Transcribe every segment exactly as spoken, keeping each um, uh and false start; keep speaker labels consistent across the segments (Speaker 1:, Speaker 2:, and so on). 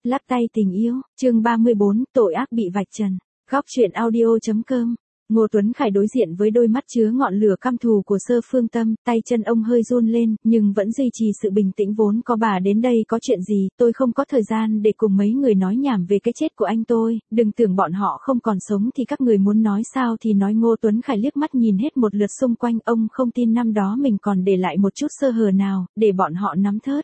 Speaker 1: Lắc tay tình yêu, chương ba mươi bốn, tội ác bị vạch trần. Góc truyện audio.com. Ngô Tuấn Khải đối diện với đôi mắt chứa ngọn lửa căm thù của Sơ Phương Tâm, tay chân ông hơi run lên, nhưng vẫn duy trì sự bình tĩnh vốn có. Bà đến đây có chuyện gì, tôi không có thời gian để cùng mấy người nói nhảm về cái chết của anh tôi, đừng tưởng bọn họ không còn sống thì các người muốn nói sao thì nói. Ngô Tuấn Khải liếc mắt nhìn hết một lượt xung quanh, ông không tin năm đó mình còn để lại một chút sơ hở nào, để bọn họ nắm thớt.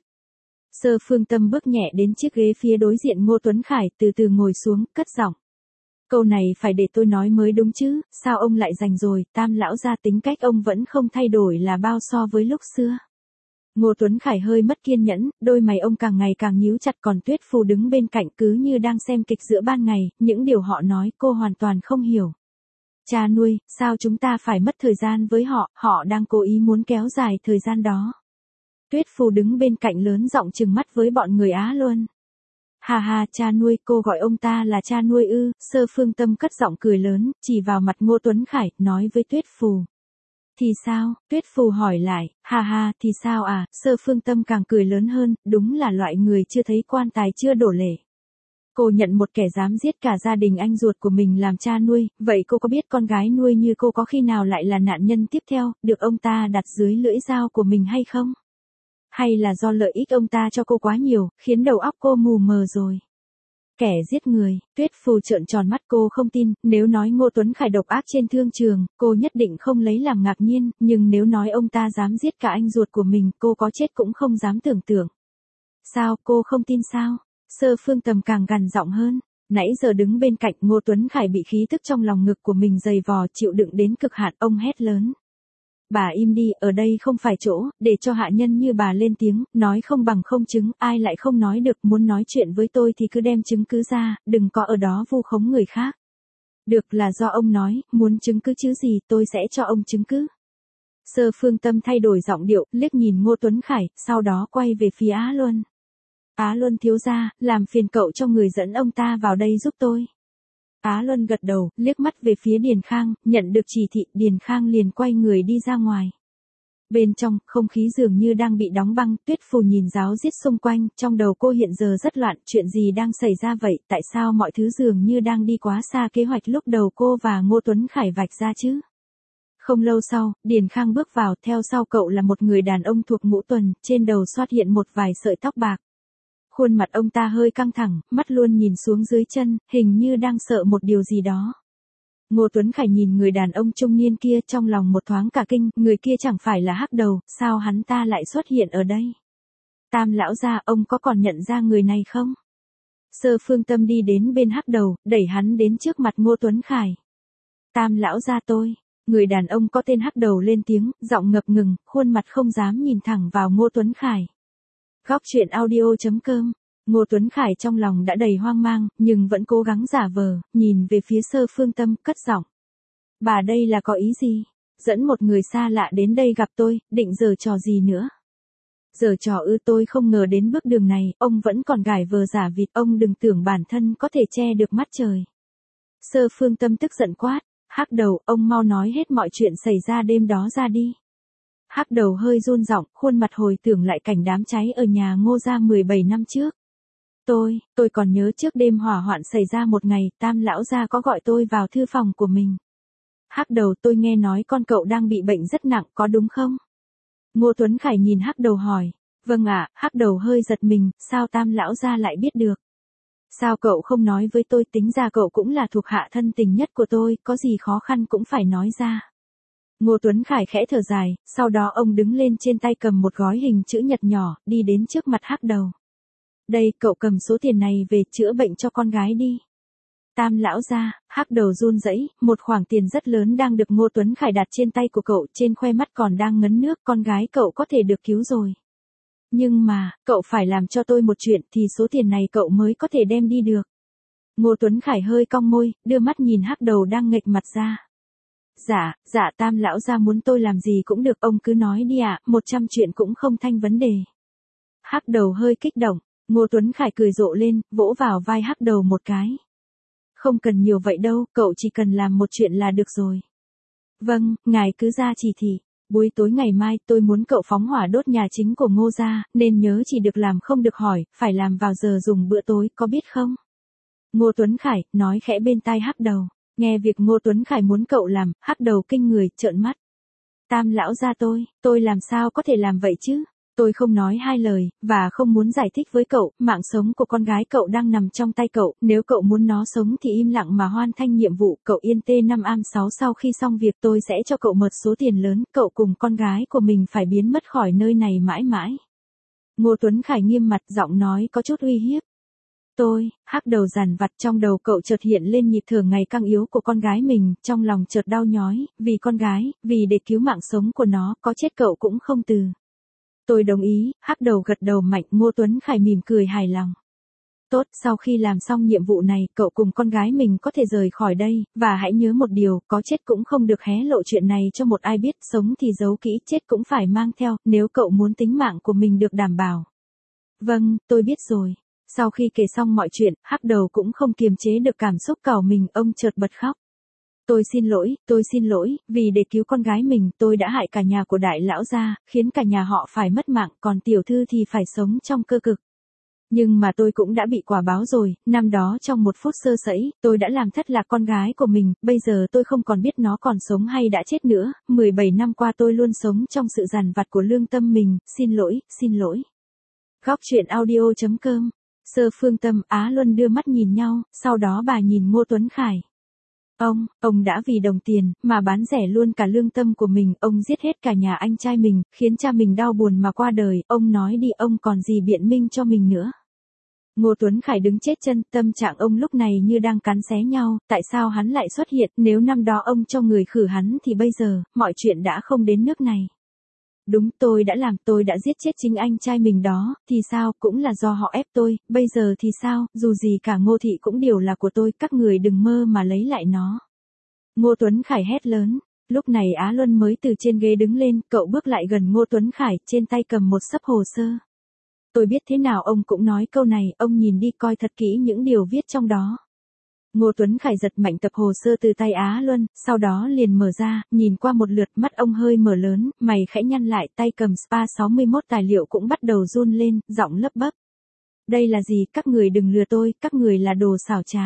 Speaker 1: Sơ Phương Tâm bước nhẹ đến chiếc ghế phía đối diện Ngô Tuấn Khải, từ từ ngồi xuống, cất giọng. Câu này phải để tôi nói mới đúng chứ, sao ông lại rành rồi? Tam lão gia tính cách ông vẫn không thay đổi là bao so với lúc xưa. Ngô Tuấn Khải hơi mất kiên nhẫn, đôi mày ông càng ngày càng nhíu chặt, còn Tuyết Phù đứng bên cạnh cứ như đang xem kịch giữa ban ngày, những điều họ nói cô hoàn toàn không hiểu. Cha nuôi, sao chúng ta phải mất thời gian với họ, họ đang cố ý muốn kéo dài thời gian đó. Tuyết Phù đứng bên cạnh lớn giọng trừng mắt với bọn người Á Luân. Hà hà, cha nuôi, cô gọi ông ta là cha nuôi ư? Sơ Phương Tâm cất giọng cười lớn, chỉ vào mặt Ngô Tuấn Khải, nói với Tuyết Phù. Thì sao? Tuyết Phù hỏi lại, hà hà, thì sao à? Sơ Phương Tâm càng cười lớn hơn, đúng là loại người chưa thấy quan tài chưa đổ lệ. Cô nhận một kẻ dám giết cả gia đình anh ruột của mình làm cha nuôi, vậy cô có biết con gái nuôi như cô có khi nào lại là nạn nhân tiếp theo, được ông ta đặt dưới lưỡi dao của mình hay không? Hay là do lợi ích ông ta cho cô quá nhiều, khiến đầu óc cô mù mờ rồi? Kẻ giết người, Tuyết Phù trợn tròn mắt, cô không tin, nếu nói Ngô Tuấn Khải độc ác trên thương trường, cô nhất định không lấy làm ngạc nhiên, nhưng nếu nói ông ta dám giết cả anh ruột của mình, cô có chết cũng không dám tưởng tượng. Sao, cô không tin sao? Sơ Phương Tâm càng gằn giọng hơn. Nãy giờ đứng bên cạnh Ngô Tuấn Khải bị khí tức trong lòng ngực của mình dày vò chịu đựng đến cực hạn, ông hét lớn. Bà im đi, ở đây không phải chỗ, để cho hạ nhân như bà lên tiếng, nói không bằng không chứng, ai lại không nói được, muốn nói chuyện với tôi thì cứ đem chứng cứ ra, đừng có ở đó vu khống người khác. Được, là do ông nói, muốn chứng cứ chứ gì, tôi sẽ cho ông chứng cứ. Sơ Phương Tâm thay đổi giọng điệu, liếc nhìn Ngô Tuấn Khải, sau đó quay về phía Á Luân. Á Luân thiếu gia, làm phiền cậu cho người dẫn ông ta vào đây giúp tôi. Á Luân gật đầu, liếc mắt về phía Điền Khang, nhận được chỉ thị, Điền Khang liền quay người đi ra ngoài. Bên trong, không khí dường như đang bị đóng băng, Tuyết Phù nhìn giáo giết xung quanh, trong đầu cô hiện giờ rất loạn, chuyện gì đang xảy ra vậy, tại sao mọi thứ dường như đang đi quá xa kế hoạch lúc đầu cô và Ngô Tuấn Khải vạch ra chứ? Không lâu sau, Điền Khang bước vào, theo sau cậu là một người đàn ông thuộc ngũ tuần, trên đầu xuất hiện một vài sợi tóc bạc. Khuôn mặt ông ta hơi căng thẳng, mắt luôn nhìn xuống dưới chân, hình như đang sợ một điều gì đó. Ngô Tuấn Khải nhìn người đàn ông trung niên kia, trong lòng một thoáng cả kinh, người kia chẳng phải là Hắc Đầu, sao hắn ta lại xuất hiện ở đây? Tam lão gia, ông có còn nhận ra người này không? Sơ Phương Tâm đi đến bên Hắc Đầu, đẩy hắn đến trước mặt Ngô Tuấn Khải. Tam lão gia tôi. Người đàn ông có tên Hắc Đầu lên tiếng, giọng ngập ngừng, khuôn mặt không dám nhìn thẳng vào Ngô Tuấn Khải. Góc truyện audio.com. Ngô Tuấn Khải trong lòng đã đầy hoang mang, nhưng vẫn cố gắng giả vờ, nhìn về phía Sơ Phương Tâm, cất giọng. Bà đây là có ý gì? Dẫn một người xa lạ đến đây gặp tôi, định giở trò gì nữa? Giở trò ư? Tôi không ngờ đến bước đường này, ông vẫn còn gài vờ giả vịt, ông đừng tưởng bản thân có thể che được mắt trời. Sơ Phương Tâm tức giận quát, Hắc Đầu, ông mau nói hết mọi chuyện xảy ra đêm đó ra đi. Hắc Đầu hơi run giọng, khuôn mặt hồi tưởng lại cảnh đám cháy ở nhà Ngô gia mười bảy năm trước. Tôi, tôi còn nhớ trước đêm hỏa hoạn xảy ra một ngày, Tam lão gia có gọi tôi vào thư phòng của mình. Hắc Đầu, tôi nghe nói con cậu đang bị bệnh rất nặng, có đúng không? Ngô Tuấn Khải nhìn Hắc Đầu hỏi. Vâng ạ. Hắc Đầu hơi giật mình, sao Tam lão gia lại biết được? Sao cậu không nói với tôi, tính ra cậu cũng là thuộc hạ thân tình nhất của tôi, có gì khó khăn cũng phải nói ra. Ngô Tuấn Khải khẽ thở dài, sau đó ông đứng lên, trên tay cầm một gói hình chữ nhật nhỏ, đi đến trước mặt Hắc Đầu. Đây, cậu cầm số tiền này về chữa bệnh cho con gái đi. Tam lão gia. Hắc Đầu run rẩy, một khoản tiền rất lớn đang được Ngô Tuấn Khải đặt trên tay của cậu, trên khoe mắt còn đang ngấn nước, con gái cậu có thể được cứu rồi. Nhưng mà, cậu phải làm cho tôi một chuyện thì số tiền này cậu mới có thể đem đi được. Ngô Tuấn Khải hơi cong môi, đưa mắt nhìn Hắc Đầu đang nghệch mặt ra. Dạ, dạ Tam lão gia muốn tôi làm gì cũng được, ông cứ nói đi ạ, một trăm chuyện cũng không thành vấn đề. Hắc Đầu hơi kích động, Ngô Tuấn Khải cười rộ lên, vỗ vào vai Hắc Đầu một cái. Không cần nhiều vậy đâu, cậu chỉ cần làm một chuyện là được rồi. Vâng, ngài cứ ra chỉ thị. Buổi tối ngày mai tôi muốn cậu phóng hỏa đốt nhà chính của Ngô gia, nên nhớ chỉ được làm không được hỏi, phải làm vào giờ dùng bữa tối, có biết không? Ngô Tuấn Khải, nói khẽ bên tai Hắc Đầu. Nghe việc Ngô Tuấn Khải muốn cậu làm, Hắc Đầu kinh người, trợn mắt. Tam lão gia tôi, tôi làm sao có thể làm vậy chứ? Tôi không nói hai lời, và không muốn giải thích với cậu, mạng sống của con gái cậu đang nằm trong tay cậu, nếu cậu muốn nó sống thì im lặng mà hoàn thành nhiệm vụ, cậu yên T năm am sáu sau khi xong việc tôi sẽ cho cậu một số tiền lớn, cậu cùng con gái của mình phải biến mất khỏi nơi này mãi mãi. Ngô Tuấn Khải nghiêm mặt, giọng nói có chút uy hiếp. Tôi, Hắc Đầu dằn vặt, trong đầu cậu chợt hiện lên nhịp thở ngày càng yếu của con gái mình, trong lòng chợt đau nhói, vì con gái, vì để cứu mạng sống của nó, có chết cậu cũng không từ. Tôi đồng ý, Hắc Đầu gật đầu mạnh. Ngô Tuấn Khải mỉm cười hài lòng. Tốt, sau khi làm xong nhiệm vụ này, cậu cùng con gái mình có thể rời khỏi đây, và hãy nhớ một điều, có chết cũng không được hé lộ chuyện này cho một ai biết, sống thì giấu kỹ, chết cũng phải mang theo, nếu cậu muốn tính mạng của mình được đảm bảo. Vâng, tôi biết rồi. Sau khi kể xong mọi chuyện, Hắc Đầu cũng không kiềm chế được cảm xúc cào mình, ông chợt bật khóc. Tôi xin lỗi, tôi xin lỗi, vì để cứu con gái mình, tôi đã hại cả nhà của đại lão gia, khiến cả nhà họ phải mất mạng, còn tiểu thư thì phải sống trong cơ cực. Nhưng mà tôi cũng đã bị quả báo rồi, năm đó trong một phút sơ sẩy, tôi đã làm thất lạc con gái của mình, bây giờ tôi không còn biết nó còn sống hay đã chết nữa, mười bảy năm qua tôi luôn sống trong sự dằn vặt của lương tâm mình, xin lỗi, xin lỗi. Góc truyện audio chấm com. Sơ Phương Tâm, Á Luân đưa mắt nhìn nhau, sau đó bà nhìn Ngô Tuấn Khải. Ông, ông đã vì đồng tiền, mà bán rẻ luôn cả lương tâm của mình, ông giết hết cả nhà anh trai mình, khiến cha mình đau buồn mà qua đời, ông nói đi, ông còn gì biện minh cho mình nữa. Ngô Tuấn Khải đứng chết chân, tâm trạng ông lúc này như đang cắn xé nhau, tại sao hắn lại xuất hiện, nếu năm đó ông cho người khử hắn thì bây giờ, mọi chuyện đã không đến nước này. Đúng, tôi đã làm, tôi đã giết chết chính anh trai mình đó, thì sao, cũng là do họ ép tôi, bây giờ thì sao, dù gì cả Ngô thị cũng đều là của tôi, các người đừng mơ mà lấy lại nó. Ngô Tuấn Khải hét lớn. Lúc này Á Luân mới từ trên ghế đứng lên, cậu bước lại gần Ngô Tuấn Khải, trên tay cầm một xấp hồ sơ. Tôi biết thế nào ông cũng nói câu này, ông nhìn đi coi thật kỹ những điều viết trong đó. Ngô Tuấn Khải giật mạnh tập hồ sơ từ tay Á Luân, sau đó liền mở ra, nhìn qua một lượt, mắt ông hơi mở lớn, mày khẽ nhăn lại, tay cầm spa sáu mươi mốt tài liệu cũng bắt đầu run lên, giọng lấp bấp. Đây là gì, các người đừng lừa tôi, các người là đồ xảo trá.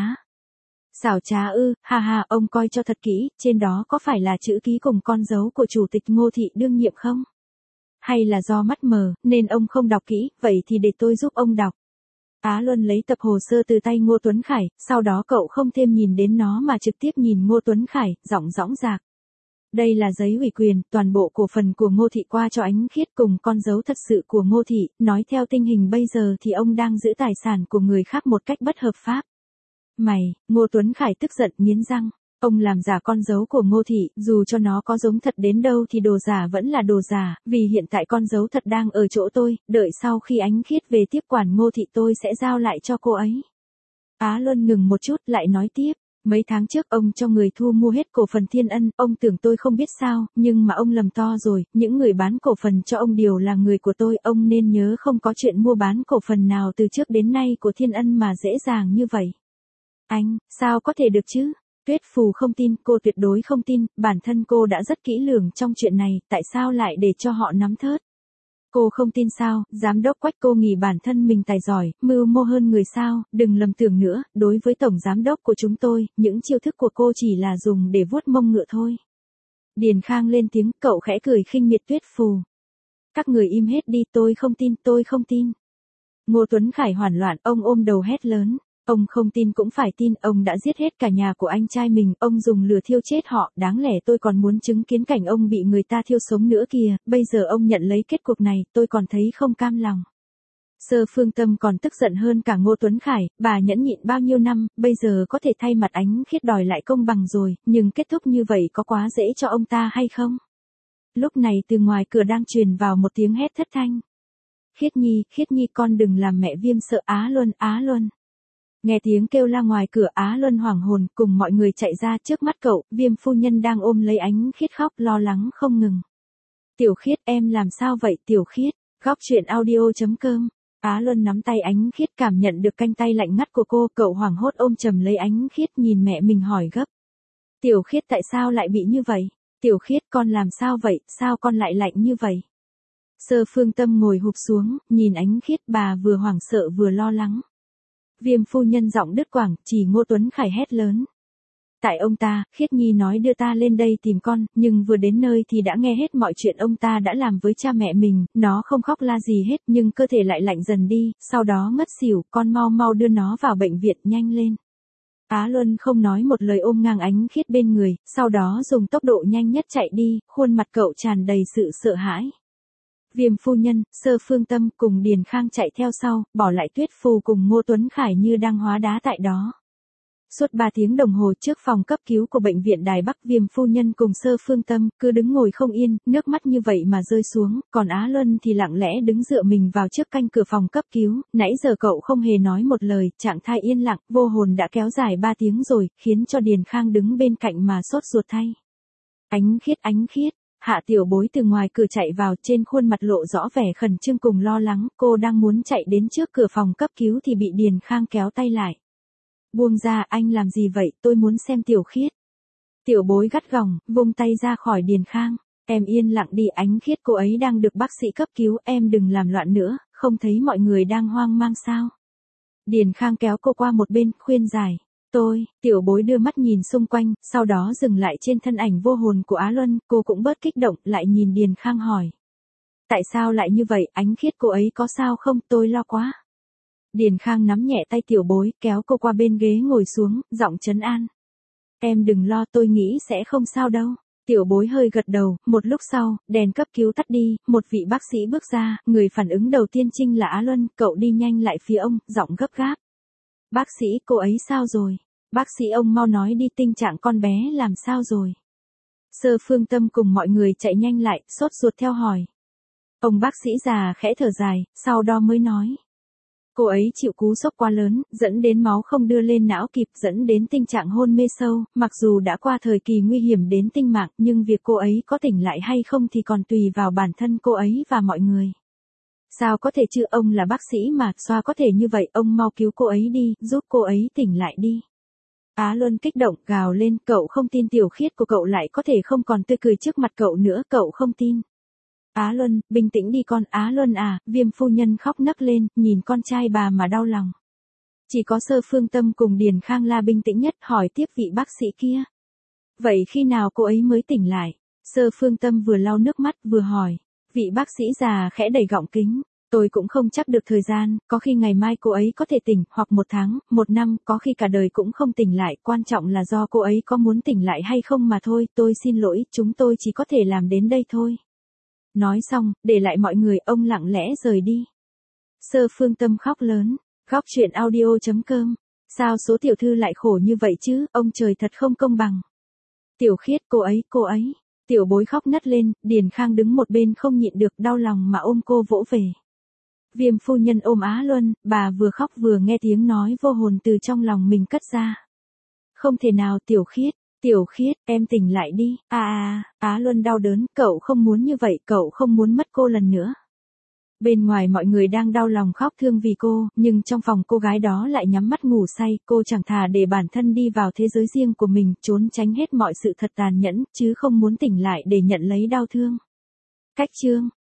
Speaker 1: Xảo trá ư, ha ha, ông coi cho thật kỹ, trên đó có phải là chữ ký cùng con dấu của chủ tịch Ngô thị đương nhiệm không? Hay là do mắt mờ, nên ông không đọc kỹ, vậy thì để tôi giúp ông đọc. Á Luân lấy tập hồ sơ từ tay Ngô Tuấn Khải, sau đó cậu không thêm nhìn đến nó mà trực tiếp nhìn Ngô Tuấn Khải, giọng dõng dạc. Đây là giấy ủy quyền, toàn bộ cổ phần của Ngô thị qua cho Ánh Khiết cùng con dấu thật sự của Ngô thị, nói theo tình hình bây giờ thì ông đang giữ tài sản của người khác một cách bất hợp pháp. Mày, Ngô Tuấn Khải tức giận nghiến răng. Ông làm giả con dấu của Ngô thị, dù cho nó có giống thật đến đâu thì đồ giả vẫn là đồ giả, vì hiện tại con dấu thật đang ở chỗ tôi, đợi sau khi Ánh Khiết về tiếp quản Ngô thị tôi sẽ giao lại cho cô ấy. Á Luân ngừng một chút lại nói tiếp, mấy tháng trước ông cho người thu mua hết cổ phần Thiên Ân, ông tưởng tôi không biết sao, nhưng mà ông lầm to rồi, những người bán cổ phần cho ông đều là người của tôi, ông nên nhớ không có chuyện mua bán cổ phần nào từ trước đến nay của Thiên Ân mà dễ dàng như vậy. Anh, sao có thể được chứ? Tuyết Phù không tin, cô tuyệt đối không tin, bản thân cô đã rất kỹ lưỡng trong chuyện này, tại sao lại để cho họ nắm thớt? Cô không tin sao, giám đốc Quách cô nghĩ bản thân mình tài giỏi, mưu mô hơn người sao, đừng lầm tưởng nữa, đối với tổng giám đốc của chúng tôi, những chiêu thức của cô chỉ là dùng để vuốt mông ngựa thôi. Điền Khang lên tiếng, cậu khẽ cười khinh miệt Tuyết Phù. Các người im hết đi, tôi không tin, tôi không tin. Ngô Tuấn Khải hoảng loạn, ông ôm đầu hét lớn. Ông không tin cũng phải tin, ông đã giết hết cả nhà của anh trai mình, ông dùng lửa thiêu chết họ, đáng lẽ tôi còn muốn chứng kiến cảnh ông bị người ta thiêu sống nữa kìa, bây giờ ông nhận lấy kết cục này, tôi còn thấy không cam lòng. Sơ Phương Tâm còn tức giận hơn cả Ngô Tuấn Khải, bà nhẫn nhịn bao nhiêu năm, bây giờ có thể thay mặt Ánh Khiết đòi lại công bằng rồi, nhưng kết thúc như vậy có quá dễ cho ông ta hay không? Lúc này từ ngoài cửa đang truyền vào một tiếng hét thất thanh. Khiết Nhi, Khiết Nhi con đừng làm mẹ Viêm sợ. Á Luân, Á Luân. Nghe tiếng kêu la ngoài cửa, Á Luân hoảng hồn, cùng mọi người chạy ra, trước mắt cậu, Viêm phu nhân đang ôm lấy Ánh Khiết khóc lo lắng không ngừng. Tiểu Khiết, em làm sao vậy Tiểu Khiết? Góc truyện audio chấm com. Á Luân nắm tay Ánh Khiết, cảm nhận được canh tay lạnh ngắt của cô, cậu hoảng hốt ôm chầm lấy Ánh Khiết, nhìn mẹ mình hỏi gấp. Tiểu Khiết tại sao lại bị như vậy? Tiểu Khiết con làm sao vậy, sao con lại lạnh như vậy? Sơ Phương Tâm ngồi hụp xuống, nhìn Ánh Khiết, bà vừa hoảng sợ vừa lo lắng. Viêm phu nhân giọng đứt quãng, chỉ Ngô Tuấn Khải hét lớn. Tại ông ta, Khiết Nhi nói đưa ta lên đây tìm con, nhưng vừa đến nơi thì đã nghe hết mọi chuyện ông ta đã làm với cha mẹ mình, nó không khóc la gì hết nhưng cơ thể lại lạnh dần đi, sau đó ngất xỉu, con mau mau đưa nó vào bệnh viện, nhanh lên. Á Luân không nói một lời ôm ngang Ánh Khiết bên người, sau đó dùng tốc độ nhanh nhất chạy đi, khuôn mặt cậu tràn đầy sự sợ hãi. Viêm phu nhân, Sơ Phương Tâm cùng Điền Khang chạy theo sau, bỏ lại Tuyết Phù cùng Ngô Tuấn Khải như đang hóa đá tại đó. Suốt ba tiếng đồng hồ trước phòng cấp cứu của bệnh viện Đài Bắc, Viêm phu nhân cùng Sơ Phương Tâm cứ đứng ngồi không yên, nước mắt như vậy mà rơi xuống, còn Á Luân thì lặng lẽ đứng dựa mình vào trước canh cửa phòng cấp cứu, nãy giờ cậu không hề nói một lời, trạng thái yên lặng, vô hồn đã kéo dài ba tiếng rồi, khiến cho Điền Khang đứng bên cạnh mà sốt ruột thay. Ánh Khiết, Ánh Khiết. Hạ Tiểu Bối từ ngoài cửa chạy vào, trên khuôn mặt lộ rõ vẻ khẩn trương cùng lo lắng, cô đang muốn chạy đến trước cửa phòng cấp cứu thì bị Điền Khang kéo tay lại. Buông ra, anh làm gì vậy, tôi muốn xem Tiểu Khiết. Tiểu Bối gắt gỏng, vung tay ra khỏi Điền Khang. Em yên lặng đi, Ánh Khiết cô ấy đang được bác sĩ cấp cứu, em đừng làm loạn nữa, không thấy mọi người đang hoang mang sao. Điền Khang kéo cô qua một bên, khuyên giải. Tôi, Tiểu Bối đưa mắt nhìn xung quanh, sau đó dừng lại trên thân ảnh vô hồn của Á Luân, cô cũng bớt kích động, lại nhìn Điền Khang hỏi. Tại sao lại như vậy, Ánh Khiết cô ấy có sao không, tôi lo quá. Điền Khang nắm nhẹ tay Tiểu Bối, kéo cô qua bên ghế ngồi xuống, giọng trấn an. Em đừng lo, tôi nghĩ sẽ không sao đâu. Tiểu Bối hơi gật đầu, một lúc sau, đèn cấp cứu tắt đi, một vị bác sĩ bước ra, người phản ứng đầu tiên chính là Á Luân, cậu đi nhanh lại phía ông, giọng gấp gáp. Bác sĩ, cô ấy sao rồi? Bác sĩ ông mau nói đi, tình trạng con bé làm sao rồi? Sơ Phương Tâm cùng mọi người chạy nhanh lại, sốt ruột theo hỏi. Ông bác sĩ già khẽ thở dài, sau đó mới nói. Cô ấy chịu cú sốc quá lớn, dẫn đến máu không đưa lên não kịp, dẫn đến tình trạng hôn mê sâu, mặc dù đã qua thời kỳ nguy hiểm đến tính mạng, nhưng việc cô ấy có tỉnh lại hay không thì còn tùy vào bản thân cô ấy và mọi người. Sao có thể chứ, ông là bác sĩ mà, sao có thể như vậy, ông mau cứu cô ấy đi, giúp cô ấy tỉnh lại đi. Á Luân kích động, gào lên, cậu không tin Tiểu Khiết của cậu lại có thể không còn tươi cười trước mặt cậu nữa, cậu không tin. Á Luân, bình tĩnh đi con, Á Luân à, Viêm phu nhân khóc nấc lên, nhìn con trai bà mà đau lòng. Chỉ có Sơ Phương Tâm cùng Điền Khang là bình tĩnh nhất, hỏi tiếp vị bác sĩ kia. Vậy khi nào cô ấy mới tỉnh lại? Sơ Phương Tâm vừa lau nước mắt vừa hỏi. Vị bác sĩ già khẽ đẩy gọng kính. Tôi cũng không chắc được thời gian, có khi ngày mai cô ấy có thể tỉnh, hoặc một tháng, một năm, có khi cả đời cũng không tỉnh lại, quan trọng là do cô ấy có muốn tỉnh lại hay không mà thôi, tôi xin lỗi, chúng tôi chỉ có thể làm đến đây thôi. Nói xong, để lại mọi người, ông lặng lẽ rời đi. Sơ Phương Tâm khóc lớn, góc truyện audio chấm com. Sao số tiểu thư lại khổ như vậy chứ, ông trời thật không công bằng. Tiểu Khiết, cô ấy, cô ấy. Tiểu Bối khóc nấc lên, Điền Khang đứng một bên không nhịn được, đau lòng mà ôm cô vỗ về. Viêm phu nhân ôm Á Luân, bà vừa khóc vừa nghe tiếng nói vô hồn từ trong lòng mình cất ra. Không thể nào, Tiểu Khiết, Tiểu Khiết, em tỉnh lại đi. À à, Á Luân đau đớn, cậu không muốn như vậy, cậu không muốn mất cô lần nữa. Bên ngoài mọi người đang đau lòng khóc thương vì cô, nhưng trong phòng cô gái đó lại nhắm mắt ngủ say, cô chẳng thà để bản thân đi vào thế giới riêng của mình, trốn tránh hết mọi sự thật tàn nhẫn, chứ không muốn tỉnh lại để nhận lấy đau thương. Cách chương